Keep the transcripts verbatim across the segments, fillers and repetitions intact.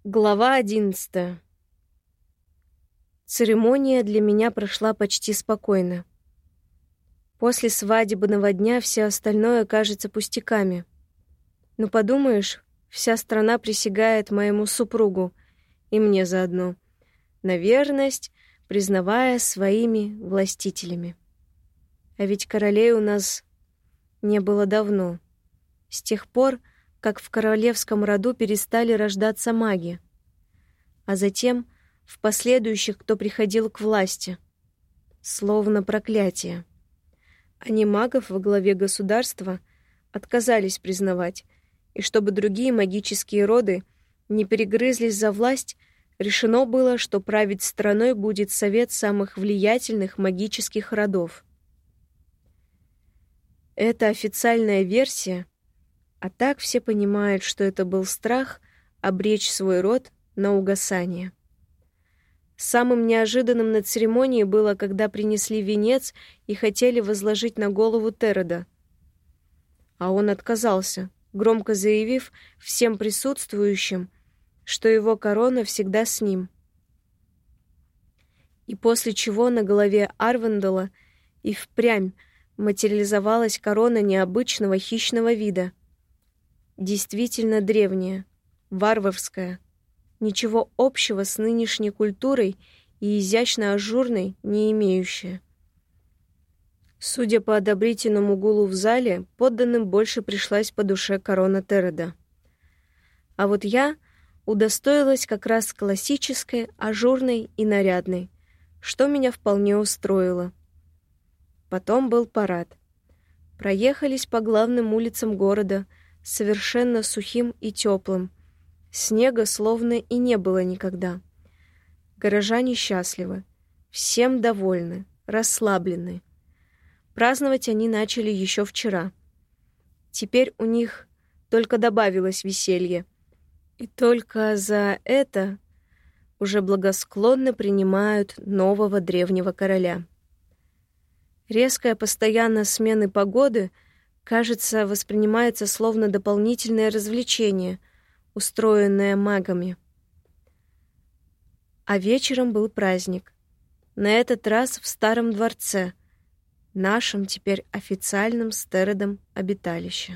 Глава одиннадцатая. Церемония для меня прошла почти спокойно. После свадебного дня все остальное кажется пустяками. Но подумаешь, вся страна присягает моему супругу, и мне заодно, на верность, признавая своими властителями. А ведь королей у нас не было давно, с тех пор, как в королевском роду перестали рождаться маги, а затем в последующих, кто приходил к власти, словно проклятие. Они магов во главе государства отказались признавать, и чтобы другие магические роды не перегрызлись за власть, решено было, что править страной будет совет самых влиятельных магических родов. Это официальная версия. А так все понимают, что это был страх обречь свой род на угасание. Самым неожиданным на церемонии было, когда принесли венец и хотели возложить на голову Терода. А он отказался, громко заявив всем присутствующим, что его корона всегда с ним. И после чего на голове Арвендела и впрямь материализовалась корона необычного хищного вида. Действительно древняя, варварская, ничего общего с нынешней культурой и изящно ажурной не имеющая. Судя по одобрительному гулу в зале, подданным больше пришлась по душе корона Терода. А вот я удостоилась как раз классической, ажурной и нарядной, что меня вполне устроило. Потом был парад. Проехались по главным улицам города, совершенно сухим и теплым. Снега словно и не было никогда. Горожане счастливы, всем довольны, расслаблены. Праздновать они начали еще вчера. Теперь у них только добавилось веселье. И только за это уже благосклонно принимают нового древнего короля. Резкая постоянная смена погоды — кажется, воспринимается словно дополнительное развлечение, устроенное магами. А вечером был праздник. На этот раз в старом дворце, нашем теперь официальном с Теродом обиталище.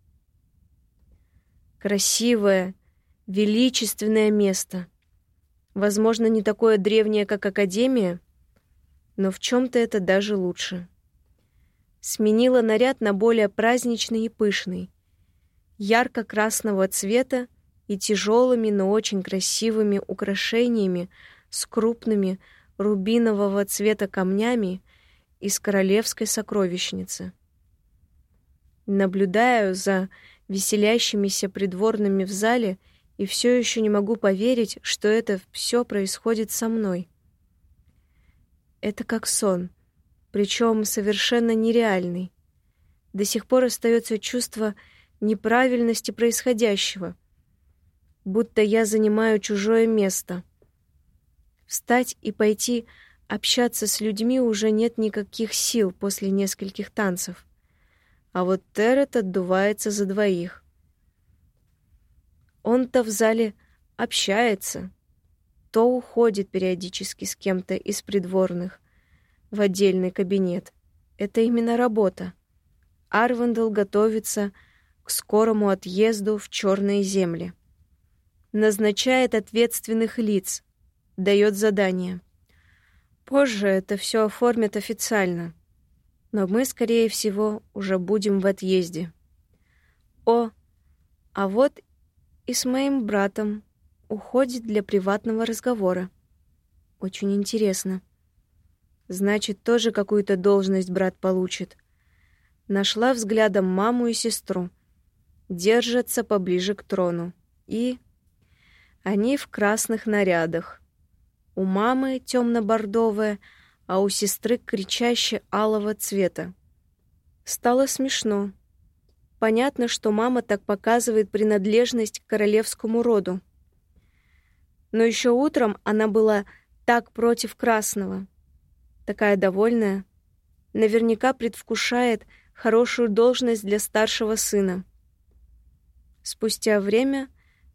Красивое, величественное место. Возможно, не такое древнее, как Академия, но в чем-то это даже лучше. Сменила наряд на более праздничный и пышный, ярко-красного цвета и тяжелыми, но очень красивыми украшениями с крупными рубинового цвета камнями из королевской сокровищницы. Наблюдаю за веселящимися придворными в зале и все еще не могу поверить, что это все происходит со мной. Это как сон. Причем совершенно нереальный. До сих пор остается чувство неправильности происходящего, будто я занимаю чужое место. Встать и пойти общаться с людьми уже нет никаких сил после нескольких танцев. А вот Терод отдувается за двоих. Он-то в зале общается, то уходит периодически с кем-то из придворных в отдельный кабинет. Это именно работа. Арвендел готовится к скорому отъезду в черные земли. Назначает ответственных лиц, дает задания. Позже это все оформят официально, но мы, скорее всего, уже будем в отъезде. О, а вот и с моим братом уходит для приватного разговора. Очень интересно. Значит, тоже какую-то должность брат получит. Нашла взглядом маму и сестру. Держатся поближе к трону. И они в красных нарядах. У мамы темно-бордовая, а у сестры кричаще алого цвета. Стало смешно. Понятно, что мама так показывает принадлежность к королевскому роду. Но еще утром она была так против красного. Такая довольная. Наверняка предвкушает хорошую должность для старшего сына. Спустя время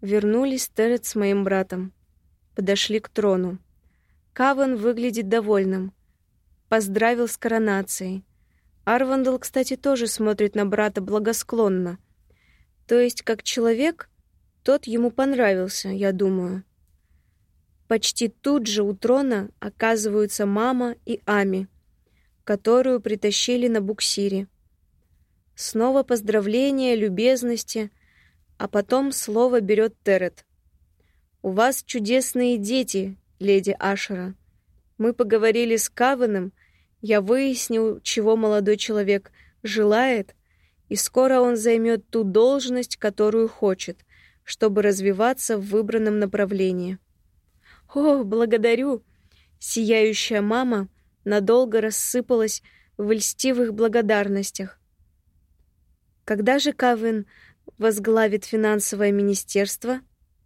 Вернулись Терет с моим братом. Подошли к трону. Каван выглядит довольным. Поздравил с коронацией. Арвандел, кстати, тоже смотрит на брата благосклонно. То есть, как человек, тот ему понравился, я думаю. Почти тут же у трона оказываются мама и Ами, которую притащили на буксире. Снова поздравления, любезности, а потом слово берет Терет. «У вас чудесные дети, леди Ашера. Мы поговорили с Каваном, я выяснил, чего молодой человек желает, и скоро он займет ту должность, которую хочет, чтобы развиваться в выбранном направлении». «О, благодарю!» Сияющая мама надолго рассыпалась в льстивых благодарностях. «Когда же Каван возглавит финансовое министерство?»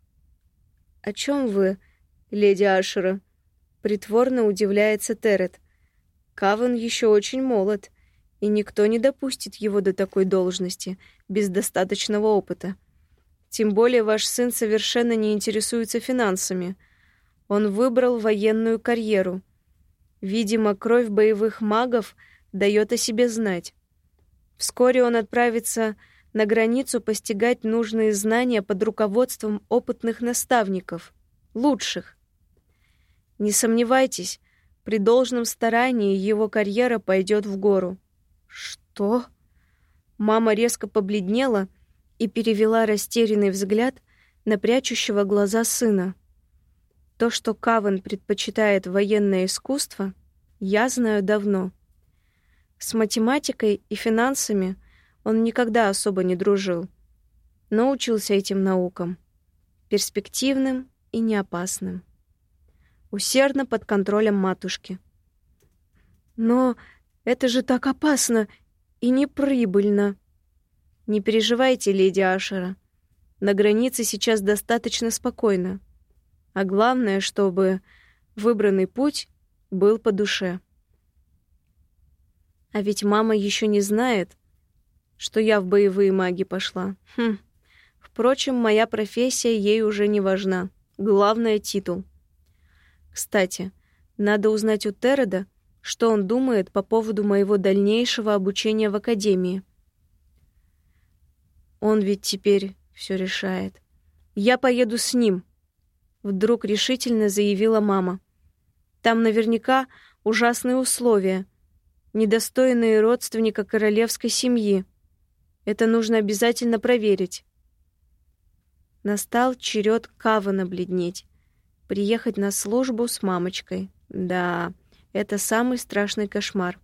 «О чем вы, леди Ашера?» Притворно удивляется Терет. «Каван еще очень молод, и никто не допустит его до такой должности без достаточного опыта. Тем более ваш сын совершенно не интересуется финансами. Он выбрал военную карьеру. Видимо, кровь боевых магов дает о себе знать. Вскоре он отправится на границу постигать нужные знания под руководством опытных наставников, лучших. Не сомневайтесь, при должном старании его карьера пойдет в гору». «Что?» Мама резко побледнела и перевела растерянный взгляд на прячущего глаза сына. То, что Каван предпочитает военное искусство, я знаю давно. С математикой и финансами он никогда особо не дружил, но учился этим наукам, перспективным и неопасным, усердно под контролем матушки. «Но это же так опасно и неприбыльно!» «Не переживайте, леди Ашера. На границе сейчас достаточно спокойно. А главное, чтобы выбранный путь был по душе. А ведь мама еще не знает, что я в боевые маги пошла. Хм. Впрочем, моя профессия ей уже не важна. Главное — титул. Кстати, надо узнать у Тереда, что он думает по поводу моего дальнейшего обучения в академии. Он ведь теперь все решает. Я поеду с ним, вдруг решительно заявила мама. Там наверняка ужасные условия, недостойные родственника королевской семьи. Это нужно обязательно проверить. Настал черед Кавана бледнеть. Приехать на службу с мамочкой. Да, это самый страшный кошмар.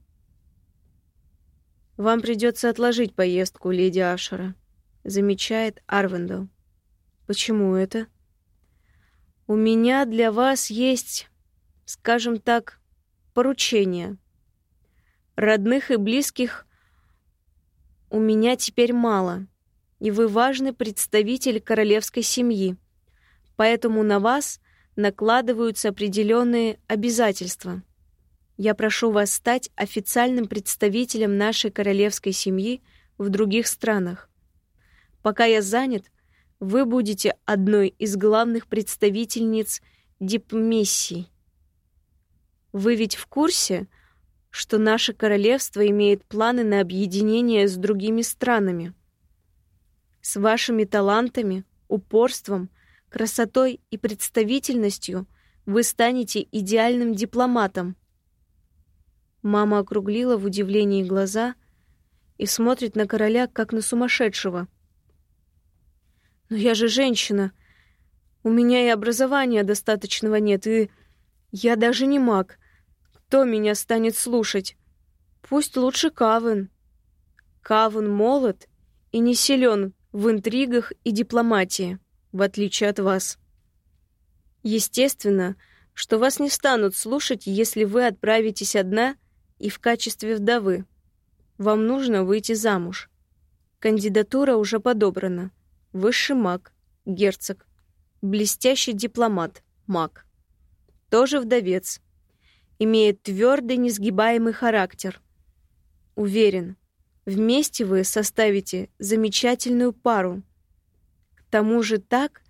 «Вам придется отложить поездку, леди Ашера», — замечает Арвандел. «Почему это?» «У меня для вас есть, скажем так, поручение. Родных и близких у меня теперь мало, и вы важный представитель королевской семьи, поэтому на вас накладываются определенные обязательства. Я прошу вас стать официальным представителем нашей королевской семьи в других странах. Пока я занят, вы будете одной из главных представительниц дипмиссий. Вы ведь в курсе, что наше королевство имеет планы на объединение с другими странами? С вашими талантами, упорством, красотой и представительностью вы станете идеальным дипломатом». Мама округлила в удивлении глаза и смотрит на короля, как на сумасшедшего. «Но я же женщина. У меня и образования достаточного нет, и я даже не маг. Кто меня станет слушать? Пусть лучше Каван. Каван молод и не силен в интригах и дипломатии, в отличие от вас. Естественно, что вас не станут слушать, если вы отправитесь одна и в качестве вдовы. Вам нужно выйти замуж. Кандидатура уже подобрана. Высший маг, герцог, блестящий дипломат, маг. Тоже вдовец. Имеет твердый, несгибаемый характер. Уверен, вместе вы составите замечательную пару. К тому же так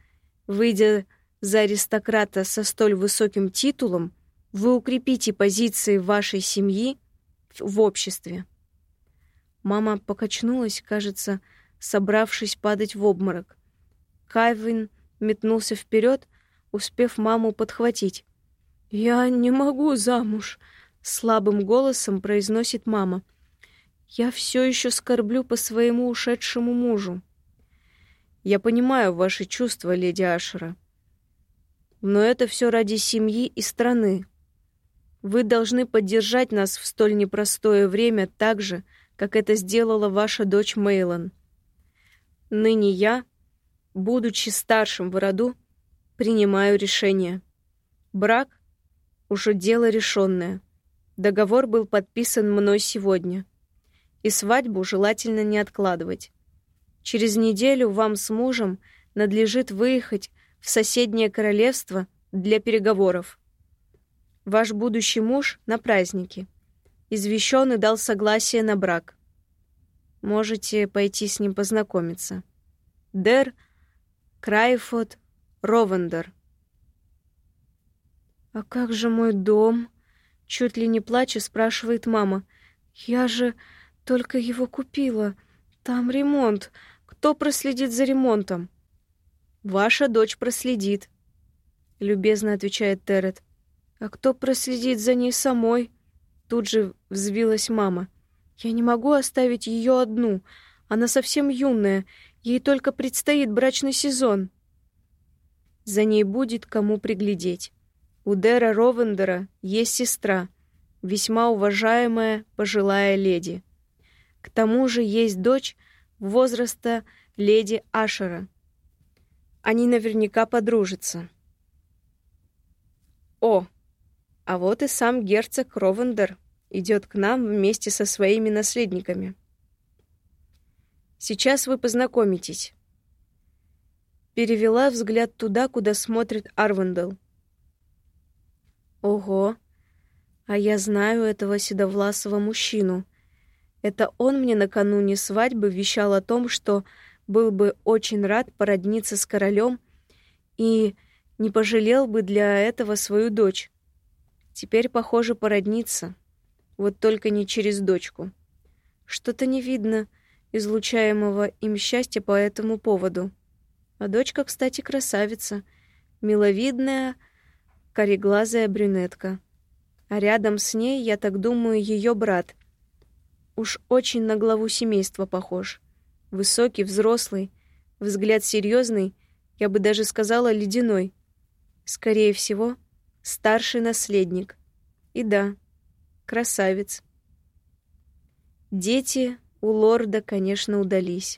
Выйдя за аристократа со столь высоким титулом, вы укрепите позиции вашей семьи в обществе. Мама покачнулась, кажется, собравшись падать в обморок. Кайвин метнулся вперед, успев маму подхватить. «Я не могу замуж», — слабым голосом произносит мама. «Я все еще скорблю по своему ушедшему мужу». «Я понимаю ваши чувства, леди Ашера. Но это все ради семьи и страны. Вы должны поддержать нас в столь непростое время так же, как это сделала ваша дочь Мейлон. Ныне я, будучи старшим в роду, принимаю решение. Брак — уже дело решенное. Договор был подписан мной сегодня. И свадьбу желательно не откладывать. Через неделю вам с мужем надлежит выехать в соседнее королевство для переговоров. Ваш будущий муж на празднике. Извещен и дал согласие на брак. Можете пойти с ним познакомиться. Дэр Крайфорд Ровендер». «А как же мой дом?» — чуть ли не плача спрашивает мама. «Я же только его купила. Там ремонт. Кто проследит за ремонтом?» «Ваша дочь проследит», — любезно отвечает Террет. «А кто проследит за ней самой?» Тут же взвилась мама. «Я не могу оставить ее одну. Она совсем юная. Ей только предстоит брачный сезон». «За ней будет кому приглядеть. У Дэра Ровендера есть сестра, весьма уважаемая пожилая леди. К тому же есть дочь возраста леди Ашера. Они наверняка подружатся». «О, а вот и сам герцог Ровендер идет к нам вместе со своими наследниками. Сейчас вы познакомитесь». Перевела взгляд туда, куда смотрит Арвендел. Ого, а я знаю этого седовласого мужчину. Это он мне накануне свадьбы вещал о том, что был бы очень рад породниться с королем и не пожалел бы для этого свою дочь. Теперь, похоже, породниться. Вот только не через дочку. Что-то не видно излучаемого им счастья по этому поводу. А дочка, кстати, красавица. Миловидная, кореглазая брюнетка. А рядом с ней, я так думаю, ее брат. Уж очень на главу семейства похож. Высокий, взрослый, взгляд серьезный, я бы даже сказала, ледяной. Скорее всего, старший наследник. И да, красавец. Дети у лорда, конечно, удались.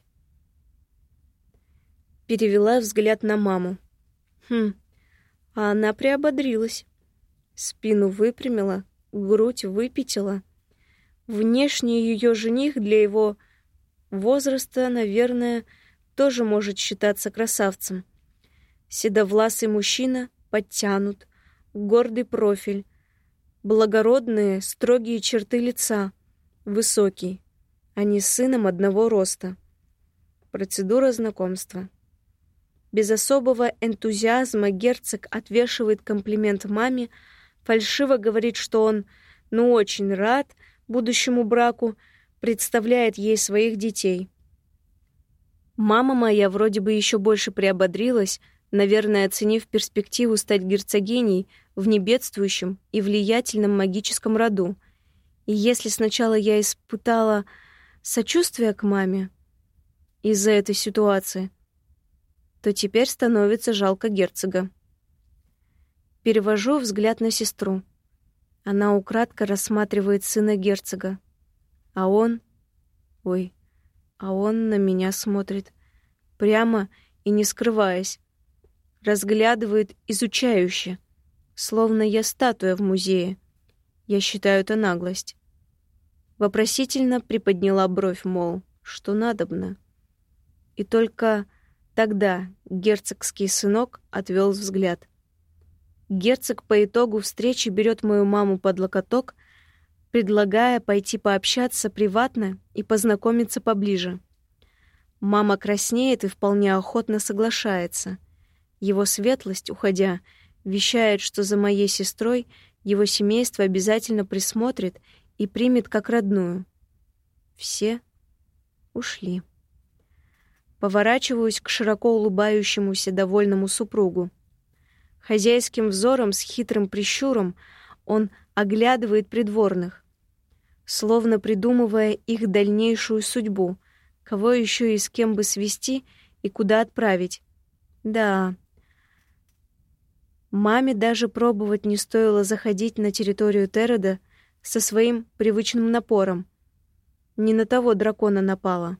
Перевела взгляд на маму. Хм, а она приободрилась. Спину выпрямила, грудь выпятила. Внешне ее жених для его возраста, наверное, тоже может считаться красавцем. Седовласый мужчина подтянут, гордый профиль, благородные, строгие черты лица, высокий. Они с сыном одного роста. Процедура знакомства. Без особого энтузиазма герцог отвешивает комплимент маме, фальшиво говорит, что он, ну, очень рад будущему браку, представляет ей своих детей. Мама моя вроде бы еще больше приободрилась, наверное, оценив перспективу стать герцогиней в небедствующем и влиятельном магическом роду. И если сначала я испытала сочувствие к маме из-за этой ситуации, то теперь становится жалко герцога. Перевожу взгляд на сестру. Она украдко рассматривает сына герцога. А он... Ой, а он на меня смотрит. Прямо и не скрываясь. Разглядывает изучающе. Словно я статуя в музее. Я считаю это наглость. Вопросительно приподняла бровь, мол, что надобно. И только тогда герцогский сынок отвел взгляд. Герцог по итогу встречи берет мою маму под локоток, предлагая пойти пообщаться приватно и познакомиться поближе. Мама краснеет и вполне охотно соглашается. Его светлость, уходя, вещает, что за моей сестрой его семейство обязательно присмотрит и примет как родную. Все ушли. Поворачиваюсь к широко улыбающемуся довольному супругу. Хозяйским взором с хитрым прищуром он оглядывает придворных, словно придумывая их дальнейшую судьбу, кого еще и с кем бы свести и куда отправить. Да, маме даже пробовать не стоило заходить на территорию Террода со своим привычным напором. Не на того дракона напала.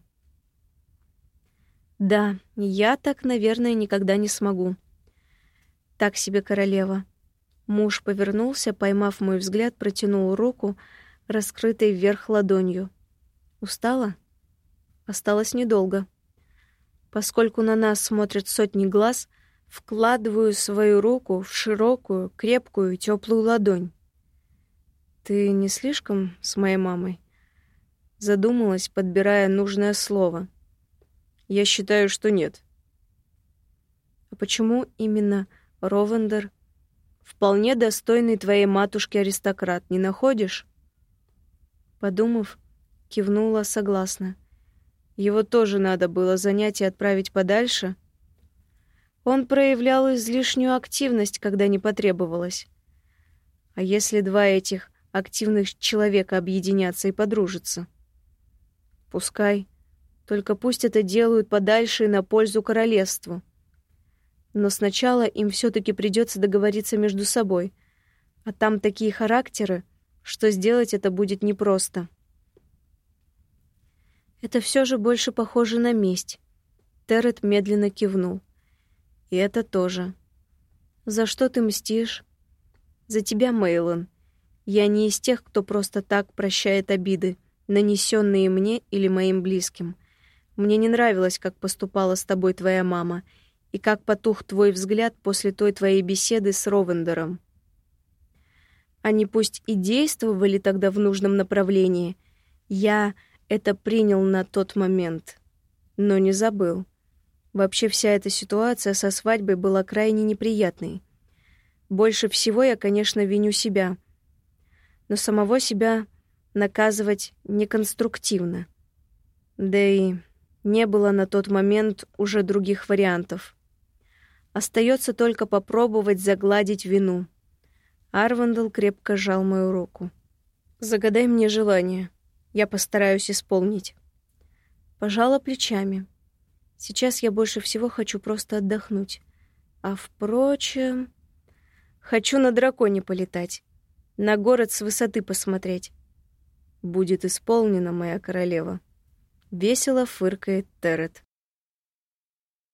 Да, я так, наверное, никогда не смогу. Так себе королева. Муж повернулся, поймав мой взгляд, протянул руку, раскрытой вверх ладонью. Устала? Осталось недолго. Поскольку на нас смотрят сотни глаз, вкладываю свою руку в широкую, крепкую, теплую ладонь. Ты не слишком с моей мамой? Задумалась, подбирая нужное слово. Я считаю, что нет. А почему именно Ровендер? Вполне достойный твоей матушки аристократ, не находишь? Подумав, кивнула согласно. Его тоже надо было занять и отправить подальше. Он проявлял излишнюю активность, когда не потребовалось. А если два этих активных человека объединятся и подружатся? Пускай. Только пусть это делают подальше и на пользу королевству. Но сначала им все-таки придется договориться между собой. А там такие характеры, что сделать это будет непросто. Это все же больше похоже на месть. Террет медленно кивнул. И это тоже. За что ты мстишь? За тебя, Мейлон. Я не из тех, кто просто так прощает обиды, нанесенные мне или моим близким. Мне не нравилось, как поступала с тобой твоя мама, и как потух твой взгляд после той твоей беседы с Ровендером. Они пусть и действовали тогда в нужном направлении, я это принял на тот момент, но не забыл. Вообще вся эта ситуация со свадьбой была крайне неприятной. Больше всего я, конечно, виню себя, но самого себя наказывать неконструктивно. Да и не было на тот момент уже других вариантов. Остается только попробовать загладить вину. Арвандел крепко сжал мою руку. «Загадай мне желание. Я постараюсь исполнить». Пожала плечами. Сейчас я больше всего хочу просто отдохнуть. А впрочем... Хочу на драконе полетать. На город с высоты посмотреть. «Будет исполнено, моя королева». Весело фыркает Террет.